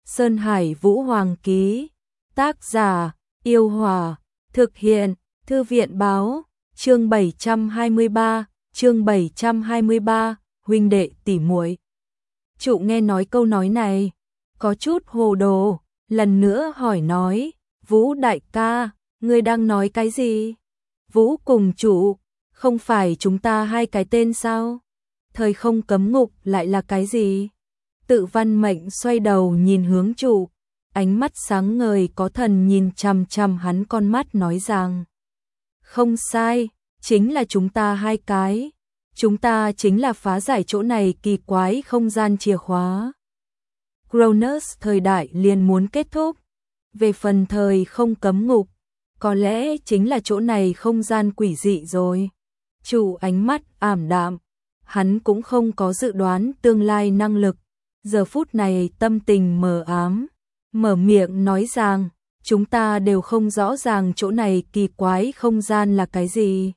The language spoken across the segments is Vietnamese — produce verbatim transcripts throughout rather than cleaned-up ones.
Sơn Hải Vũ Hoàng ký. Tác giả: Yêu Hòa. Thực hiện: Thư viện báo. Chương bảy trăm hai mươi ba, chương bảy trăm hai mươi ba, huynh đệ tỷ muội. Trụ nghe nói câu nói này, có chút hồ đồ, lần nữa hỏi nói, Vũ đại ca, ngươi đang nói cái gì? Vũ cùng Trụ, không phải chúng ta hai cái tên sao? Thời không cấm ngục lại là cái gì? Tự Văn Mệnh xoay đầu nhìn hướng Trụ, ánh mắt sáng ngời có thần nhìn chằm chằm hắn con mắt nói rằng, không sai, chính là chúng ta hai cái. Chúng ta chính là phá giải chỗ này kỳ quái không gian chìa khóa. Cronus thời đại liền muốn kết thúc. Về phần thời không cấm ngục, có lẽ chính là chỗ này không gian quỷ dị rồi. Chủ ánh mắt ảm đạm, hắn cũng không có dự đoán tương lai năng lực. Giờ phút này tâm tình mờ ám, mở miệng nói rằng, chúng ta đều không rõ ràng chỗ này kỳ quái không gian là cái gì.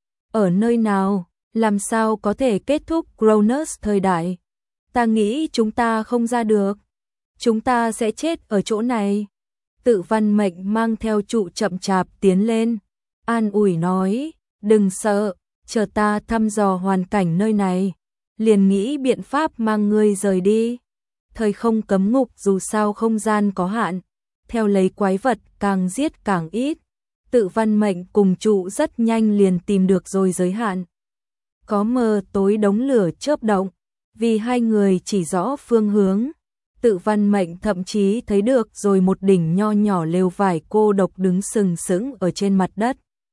Ở nơi nào? Làm sao có thể kết thúc Cronus thời đại? Ta nghĩ chúng ta không ra được. Chúng ta sẽ chết ở chỗ này. Tự Văn Mệnh mang theo Trụ chậm chạp tiến lên. An ủi nói, đừng sợ, chờ ta thăm dò hoàn cảnh nơi này. Liền nghĩ biện pháp mang ngươi rời đi. Thời không cấm ngục dù sao không gian có hạn. Theo lấy quái vật càng giết càng ít. Tự Văn Mệnh cùng Trụ rất nhanh liền tìm được rồi giới hạn. Có mờ tối đống lửa chớp động, vì hai người chỉ rõ phương hướng. Tự Văn Mệnh thậm chí thấy được rồi một đỉnh nho nhỏ lều vải cô độc đứng sừng sững ở trên mặt đất.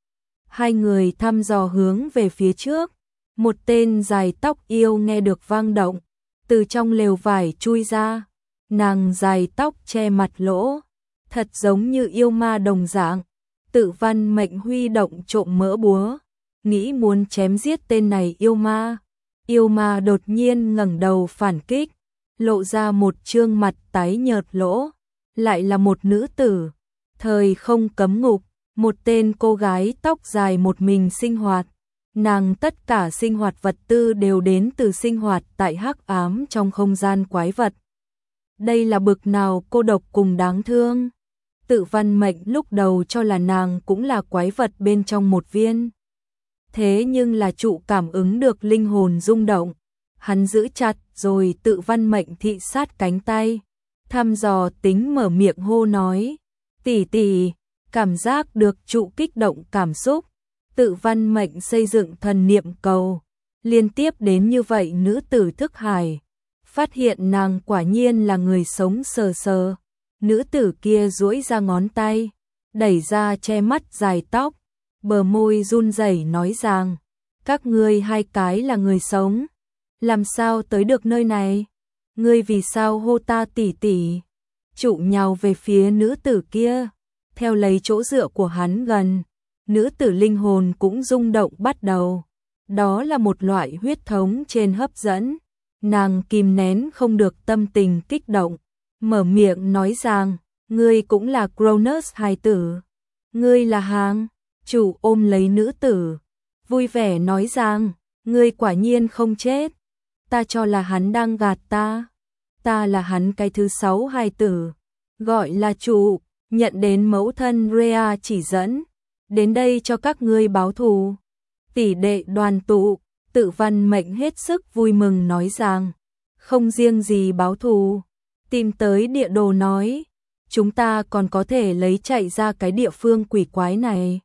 Hai người thăm dò hướng về phía trước, một tên dài tóc yêu nghe được vang động, từ trong lều vải chui ra, nàng dài tóc che mặt lỗ, thật giống như yêu ma đồng dạng. Tự Văn Mệnh huy động trộm mỡ búa, nghĩ muốn chém giết tên này yêu ma. Yêu ma đột nhiên ngẩng đầu phản kích, lộ ra một trương mặt tái nhợt lỗ, lại là một nữ tử. Thời không cấm ngục, một tên cô gái tóc dài một mình sinh hoạt. Nàng tất cả sinh hoạt vật tư đều đến từ sinh hoạt tại hắc ám trong không gian quái vật. Đây là bực nào cô độc cùng đáng thương. Tự Văn Mệnh lúc đầu cho là nàng cũng là quái vật bên trong một viên. Thế nhưng là Trụ cảm ứng được linh hồn rung động. Hắn giữ chặt rồi Tự Văn Mệnh thị sát cánh tay. Thăm dò tính mở miệng hô nói. Tỷ tỷ, cảm giác được Trụ kích động cảm xúc. Tự Văn Mệnh xây dựng thần niệm cầu. Liên tiếp đến như vậy nữ tử thức hải. Phát hiện nàng quả nhiên là người sống sờ sờ. Nữ tử kia duỗi ra ngón tay, đẩy ra che mắt dài tóc, bờ môi run rẩy nói rằng, các ngươi hai cái là người sống, làm sao tới được nơi này? Ngươi vì sao hô ta tỷ tỷ? Trụ nhào về phía nữ tử kia, theo lấy chỗ dựa của hắn gần, nữ tử linh hồn cũng rung động bắt đầu. Đó là một loại huyết thống trên hấp dẫn, nàng kìm nén không được tâm tình kích động. Mở miệng nói rằng, ngươi cũng là Cronus hài tử. Ngươi là Hàng. Chủ ôm lấy nữ tử, vui vẻ nói rằng, ngươi quả nhiên không chết. Ta cho là hắn đang gạt ta. Ta là hắn cái thứ sáu hài tử. Gọi là Trụ, nhận đến mẫu thân Rhea chỉ dẫn. Đến đây cho các ngươi báo thù. Tỷ đệ đoàn tụ, Tự Văn Mệnh hết sức vui mừng nói rằng, không riêng gì báo thù. Tìm tới địa đồ nói, chúng ta còn có thể lấy chạy ra cái địa phương quỷ quái này.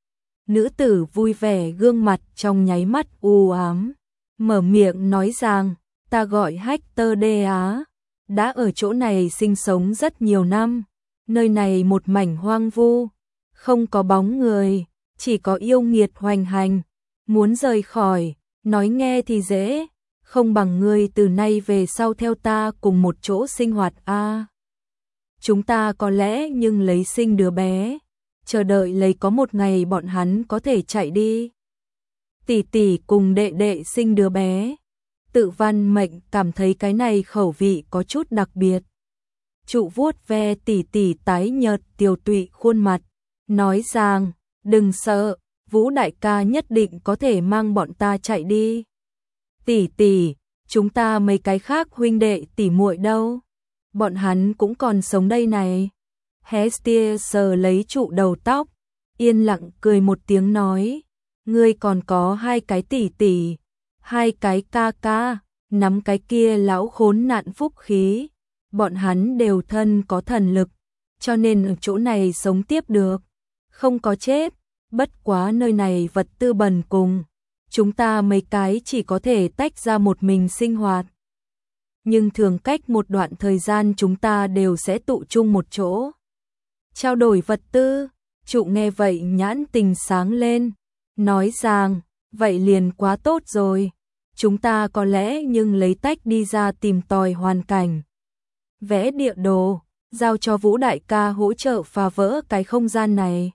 Nữ tử vui vẻ gương mặt trong nháy mắt u ám, mở miệng nói rằng, ta gọi Hector Đê Á, đã ở chỗ này sinh sống rất nhiều năm, nơi này một mảnh hoang vu, không có bóng người, chỉ có yêu nghiệt hoành hành, muốn rời khỏi, nói nghe thì dễ. Không bằng ngươi từ nay về sau theo ta cùng một chỗ sinh hoạt a. À, chúng ta có lẽ nhưng lấy sinh đứa bé, chờ đợi lấy có một ngày bọn hắn có thể chạy đi. Tỷ tỷ cùng đệ đệ sinh đứa bé. Tự Văn Mệnh cảm thấy cái này khẩu vị có chút đặc biệt. Trụ vuốt ve tỷ tỷ tái nhợt tiều tụy khuôn mặt, nói rằng, đừng sợ, Vũ đại ca nhất định có thể mang bọn ta chạy đi. Tỷ tỷ, chúng ta mấy cái khác huynh đệ tỷ muội đâu? bọn hắn cũng còn sống đây này. Hestia sờ lấy trụ đầu tóc, yên lặng cười một tiếng nói, ngươi còn có hai cái tỷ tỷ, hai cái ca ca, nắm cái kia lão khốn nạn phúc khí, bọn hắn đều thân có thần lực, cho nên ở chỗ này sống tiếp được, không có chết, bất quá nơi này vật tư bần cùng, chúng ta mấy cái chỉ có thể tách ra một mình sinh hoạt. Nhưng thường cách một đoạn thời gian chúng ta đều sẽ tụ chung một chỗ, trao đổi vật tư. Trụ nghe vậy nhãn tình sáng lên, nói rằng, vậy liền quá tốt rồi, chúng ta có lẽ nhưng lấy tách đi ra tìm tòi hoàn cảnh. Vẽ địa đồ, giao cho Vũ đại ca hỗ trợ phá vỡ cái không gian này.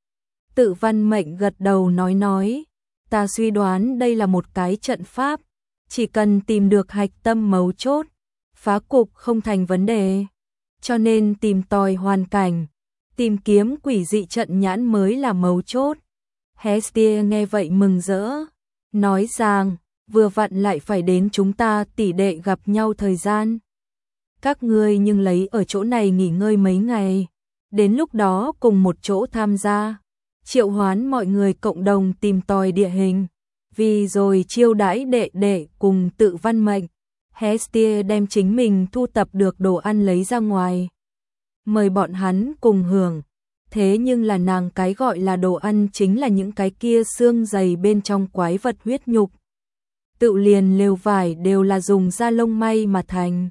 Tự Văn Mệnh gật đầu nói nói, ta suy đoán đây là một cái trận pháp, chỉ cần tìm được hạch tâm mấu chốt, phá cục không thành vấn đề, cho nên tìm tòi hoàn cảnh, tìm kiếm quỷ dị trận nhãn mới là mấu chốt. Hestia nghe vậy mừng rỡ, nói rằng, vừa vặn lại phải đến chúng ta tỷ đệ gặp nhau thời gian. Các ngươi nhưng lấy ở chỗ này nghỉ ngơi mấy ngày, đến lúc đó cùng một chỗ tham gia, triệu hoán mọi người cộng đồng tìm tòi địa hình, vì rồi chiêu đãi đệ đệ cùng Tự Văn Mệnh. Hestia đem chính mình thu tập được đồ ăn lấy ra ngoài, mời bọn hắn cùng hưởng. Thế nhưng là nàng cái gọi là đồ ăn chính là những cái kia xương dày bên trong quái vật huyết nhục. Tự liền lều vải đều là dùng da lông may mà thành.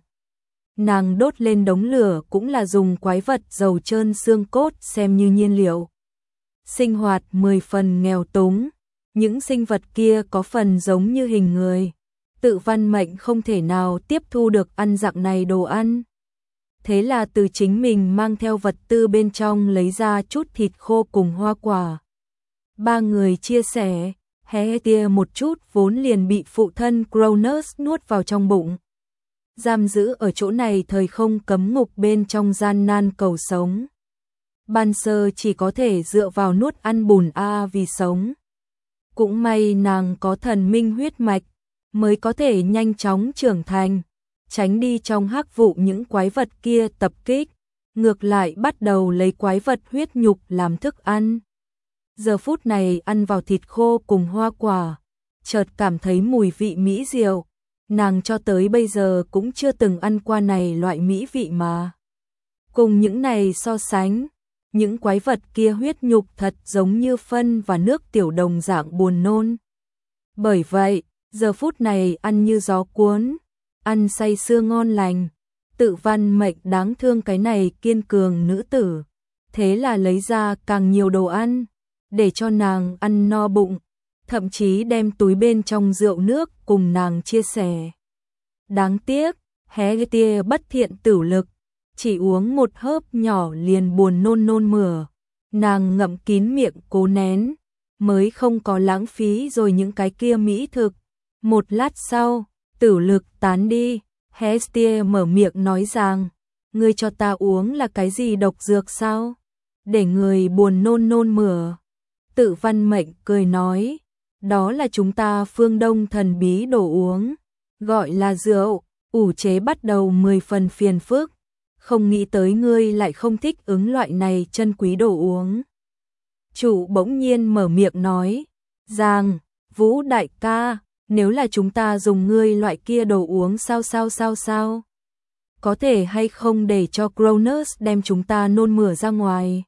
Nàng đốt lên đống lửa cũng là dùng quái vật dầu trơn xương cốt xem như nhiên liệu. Sinh hoạt mười phần nghèo túng, những sinh vật kia có phần giống như hình người. Tự Văn Mệnh không thể nào tiếp thu được ăn dạng này đồ ăn. Thế là từ chính mình mang theo vật tư bên trong lấy ra chút thịt khô cùng hoa quả. Ba người chia sẻ, Hestia một chút vốn liền bị phụ thân Cronus nuốt vào trong bụng. Giam giữ ở chỗ này thời không cấm ngục bên trong gian nan cầu sống. Ban sơ chỉ có thể dựa vào nuốt ăn bùn a vì sống. Cũng may nàng có thần minh huyết mạch, mới có thể nhanh chóng trưởng thành, tránh đi trong hắc vụ những quái vật kia tập kích, ngược lại bắt đầu lấy quái vật huyết nhục làm thức ăn. Giờ phút này ăn vào thịt khô cùng hoa quả, chợt cảm thấy mùi vị mỹ diệu, nàng cho tới bây giờ cũng chưa từng ăn qua này loại mỹ vị mà. Cùng những này so sánh, những quái vật kia huyết nhục thật giống như phân và nước tiểu đồng dạng buồn nôn. Bởi vậy, giờ phút này ăn như gió cuốn, ăn say sưa ngon lành. Tự Văn Mệnh đáng thương cái này kiên cường nữ tử, thế là lấy ra càng nhiều đồ ăn, để cho nàng ăn no bụng, thậm chí đem túi bên trong rượu nước cùng nàng chia sẻ. Đáng tiếc, Hestia bất thiện tử lực, chỉ uống một hớp nhỏ liền buồn nôn nôn mửa, nàng ngậm kín miệng cố nén, mới không có lãng phí rồi những cái kia mỹ thực. Một lát sau, tử lực tán đi, Hestia mở miệng nói rằng, ngươi cho ta uống là cái gì độc dược sao? Để người buồn nôn nôn mửa. Tự Văn Mệnh cười nói, đó là chúng ta phương Đông thần bí đồ uống, gọi là rượu, ủ chế bắt đầu mười phần phiền phức, không nghĩ tới ngươi lại không thích ứng loại này chân quý đồ uống. Chủ bỗng nhiên mở miệng nói, rằng, Vũ đại ca, nếu là chúng ta dùng ngươi loại kia đồ uống sao sao sao sao? Có thể hay không để cho Cronus đem chúng ta nôn mửa ra ngoài?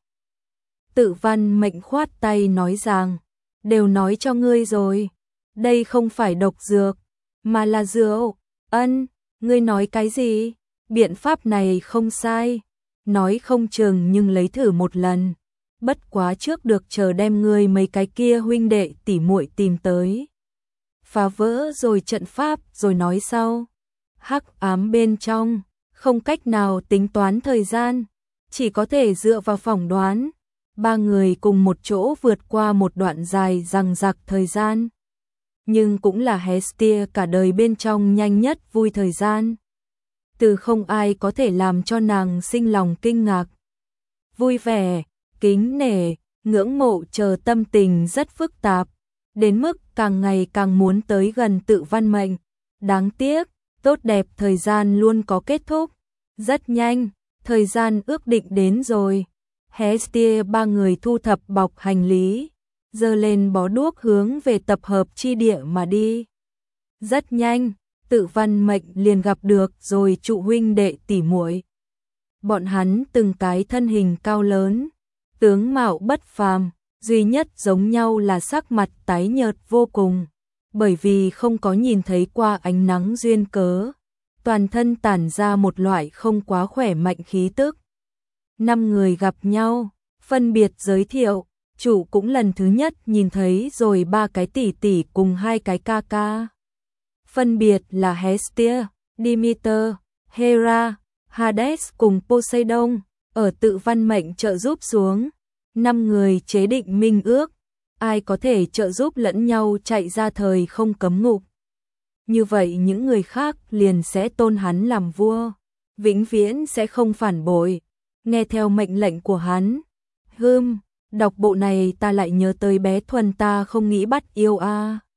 Tự Văn Mệnh khoát tay nói rằng, đều nói cho ngươi rồi, đây không phải độc dược, mà là rượu. Ân, ngươi nói cái gì? Biện pháp này không sai, nói không chừng nhưng lấy thử một lần, bất quá trước được chờ đem ngươi mấy cái kia huynh đệ tỉ muội tìm tới. Phá vỡ rồi trận pháp rồi nói sau. Hắc ám bên trong, không cách nào tính toán thời gian, chỉ có thể dựa vào phỏng đoán. Ba người cùng một chỗ vượt qua một đoạn dài dằng dặc thời gian. Nhưng cũng là Hestia cả đời bên trong nhanh nhất vui thời gian. Từ không ai có thể làm cho nàng sinh lòng kinh ngạc. Vui vẻ, kính nể, ngưỡng mộ chờ tâm tình rất phức tạp. Đến mức càng ngày càng muốn tới gần Tự Văn Mệnh. Đáng tiếc, tốt đẹp thời gian luôn có kết thúc. Rất nhanh, thời gian ước định đến rồi. Hestia ba người thu thập bọc hành lý, giơ lên bó đuốc hướng về tập hợp chi địa mà đi. Rất nhanh, Tự Văn Mệnh liền gặp được rồi trụ huynh đệ tỉ muội. Bọn hắn từng cái thân hình cao lớn, tướng mạo bất phàm, duy nhất giống nhau là sắc mặt tái nhợt vô cùng, bởi vì không có nhìn thấy qua ánh nắng duyên cớ, toàn thân tản ra một loại không quá khỏe mạnh khí tức. Năm người gặp nhau, phân biệt giới thiệu, chủ cũng lần thứ nhất nhìn thấy rồi ba cái tỷ tỷ cùng hai cái ca ca. Phân biệt là Hestia, Demeter, Hera, Hades cùng Poseidon, ở Tự Văn Mệnh trợ giúp xuống, năm người chế định minh ước, ai có thể trợ giúp lẫn nhau chạy ra thời không cấm ngục. Như vậy những người khác liền sẽ tôn hắn làm vua, vĩnh viễn sẽ không phản bội, nghe theo mệnh lệnh của hắn. Hừm, đọc bộ này ta lại nhớ tới bé Thuần ta không nghĩ bắt yêu a. À.